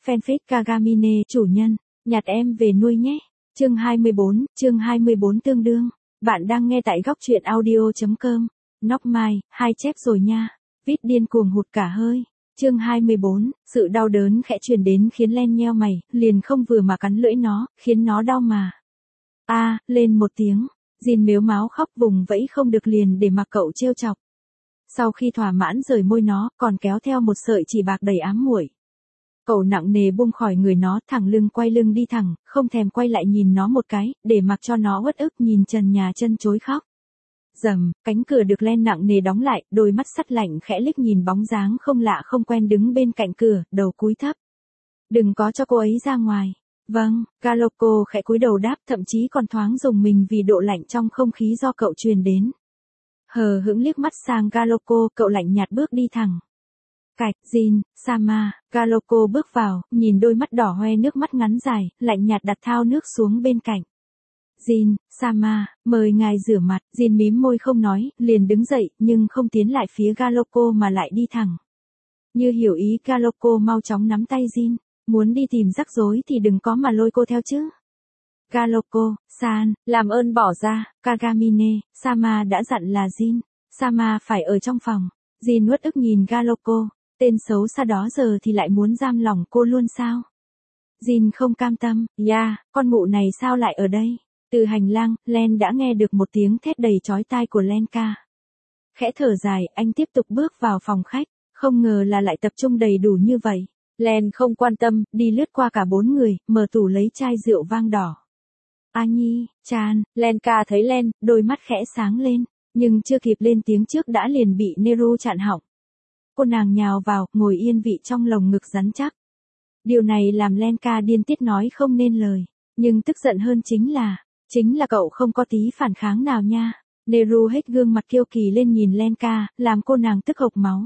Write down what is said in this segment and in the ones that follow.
Fanfic Kagamine chủ nhân, nhặt em về nuôi nhé. Chương 24 tương đương. Bạn đang nghe tại góc truyện audio.com. Nóc mai, hai chép rồi nha. Vít điên cuồng hụt cả hơi. Chương 24, sự đau đớn khẽ truyền đến khiến Len nheo mày, liền không vừa mà cắn lưỡi nó, khiến nó đau mà. Lên một tiếng. Jin mếu máo khóc vùng vẫy không được liền để mặc cậu trêu chọc. Sau khi thỏa mãn rời môi nó, còn kéo theo một sợi chỉ bạc đầy ám muội. Cậu nặng nề buông khỏi người nó, thẳng lưng quay lưng đi thẳng, không thèm quay lại nhìn nó một cái, để mặc cho nó uất ức nhìn trần nhà chân chối khóc. Rầm, cánh cửa được Len nặng nề đóng lại, đôi mắt sắt lạnh khẽ liếc nhìn bóng dáng không lạ không quen đứng bên cạnh cửa, đầu cúi thấp. Đừng có cho cô ấy ra ngoài. Vâng, Galoko khẽ cúi đầu đáp, thậm chí còn thoáng rùng mình vì độ lạnh trong không khí do cậu truyền đến. Hờ hững liếc mắt sang Galoko, cậu lạnh nhạt bước đi thẳng. Cạch, Jin, Sama, Galoko bước vào, nhìn đôi mắt đỏ hoe nước mắt ngắn dài, lạnh nhạt đặt thao nước xuống bên cạnh. Jin, Sama, mời ngài rửa mặt. Jin mím môi không nói, liền đứng dậy, nhưng không tiến lại phía Galoko mà lại đi thẳng. Như hiểu ý, Galoko mau chóng nắm tay Jin. Muốn đi tìm rắc rối thì đừng có mà lôi cô theo chứ. Galoko, San, làm ơn bỏ ra. Kagamine, Sama đã dặn là Jin. Sama phải ở trong phòng. Jin uất ức nhìn Galoko. Tên xấu xa đó giờ thì lại muốn giam lỏng cô luôn sao? Jin không cam tâm. Con mụ này sao lại ở đây? Từ hành lang, Len đã nghe được một tiếng thét đầy chói tai của Lenka. Khẽ thở dài, anh tiếp tục bước vào phòng khách. Không ngờ là lại tập trung đầy đủ như vậy. Len không quan tâm, đi lướt qua cả bốn người, mở tủ lấy chai rượu vang đỏ. Nhi, Chan, Lenka thấy Len, đôi mắt khẽ sáng lên, nhưng chưa kịp lên tiếng trước đã liền bị Neru chặn họng. Cô nàng nhào vào, ngồi yên vị trong lồng ngực rắn chắc. Điều này làm Lenka điên tiết nói không nên lời, nhưng tức giận hơn chính là cậu không có tí phản kháng nào nha. Neru hết gương mặt kiêu kỳ lên nhìn Lenka, làm cô nàng tức hộc máu.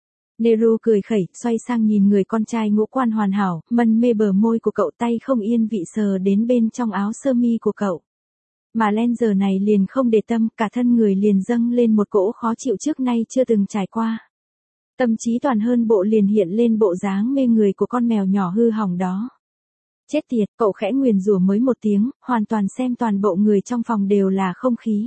Neru cười khẩy, xoay sang nhìn người con trai ngũ quan hoàn hảo, mân mê bờ môi của cậu, tay không yên vị sờ đến bên trong áo sơ mi của cậu. Mà Len giờ này liền không để tâm, cả thân người liền dâng lên một cỗ khó chịu trước nay chưa từng trải qua. Tâm trí toàn hơn bộ liền hiện lên bộ dáng mê người của con mèo nhỏ hư hỏng đó. Chết tiệt, cậu khẽ nguyền rủa mới một tiếng, hoàn toàn xem toàn bộ người trong phòng đều là không khí.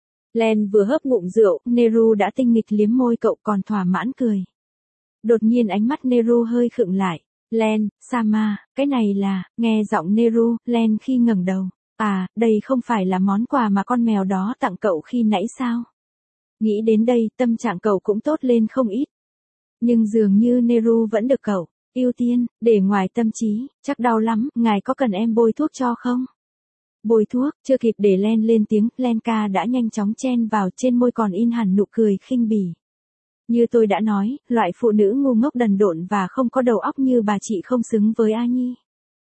Len vừa hớp ngụm rượu, Neru đã tinh nghịch liếm môi cậu còn thỏa mãn cười. Đột nhiên ánh mắt Neru hơi khựng lại. Len, Sama, cái này là, nghe giọng Neru, Len khi ngẩng đầu. Đây không phải là món quà mà con mèo đó tặng cậu khi nãy sao? Nghĩ đến đây, tâm trạng cậu cũng tốt lên không ít. Nhưng dường như Neru vẫn được cậu ưu tiên, để ngoài tâm trí, chắc đau lắm, ngài có cần em bôi thuốc cho không? Bôi thuốc, chưa kịp để Len lên tiếng, Lenka đã nhanh chóng chen vào, trên môi còn in hẳn nụ cười khinh bỉ. Như tôi đã nói, loại phụ nữ ngu ngốc đần độn và không có đầu óc như bà chị không xứng với Nhi.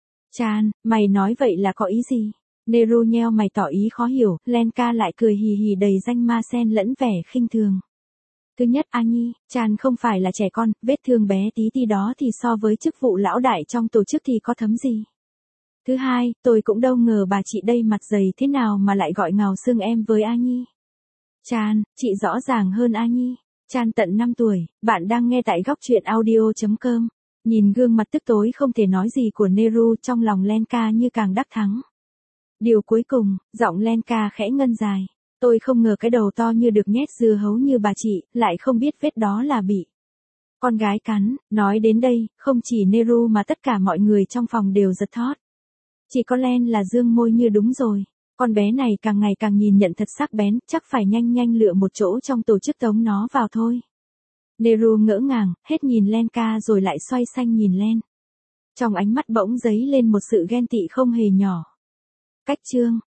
Chan, mày nói vậy là có ý gì? Neru nheo mày tỏ ý khó hiểu, Lenka lại cười hì hì đầy danh ma xen lẫn vẻ khinh thường. Thứ nhất, Nhi, Chan không phải là trẻ con, vết thương bé tí ti đó thì so với chức vụ lão đại trong tổ chức thì có thấm gì. Thứ hai, tôi cũng đâu ngờ bà chị đây mặt dày thế nào mà lại gọi ngào xương em với Nhi. Chan, chị rõ ràng hơn Nhi. Chan tận 5 tuổi, bạn đang nghe tại góc truyện audio.com. Nhìn gương mặt tức tối không thể nói gì của Neru, trong lòng Lenka như càng đắc thắng. Điều cuối cùng, giọng Lenka khẽ ngân dài. Tôi không ngờ cái đầu to như được nhét dưa hấu như bà chị, lại không biết vết đó là bị con gái cắn. Nói đến đây, không chỉ Neru mà tất cả mọi người trong phòng đều giật thót. Chỉ có Len là dương môi như đúng rồi. Con bé này càng ngày càng nhìn nhận thật sắc bén, chắc phải nhanh nhanh lựa một chỗ trong tổ chức tống nó vào thôi. Neru ngỡ ngàng, hết nhìn Lenka rồi lại xoay xanh nhìn Len. Trong ánh mắt bỗng dấy lên một sự ghen tị không hề nhỏ. Cách chương,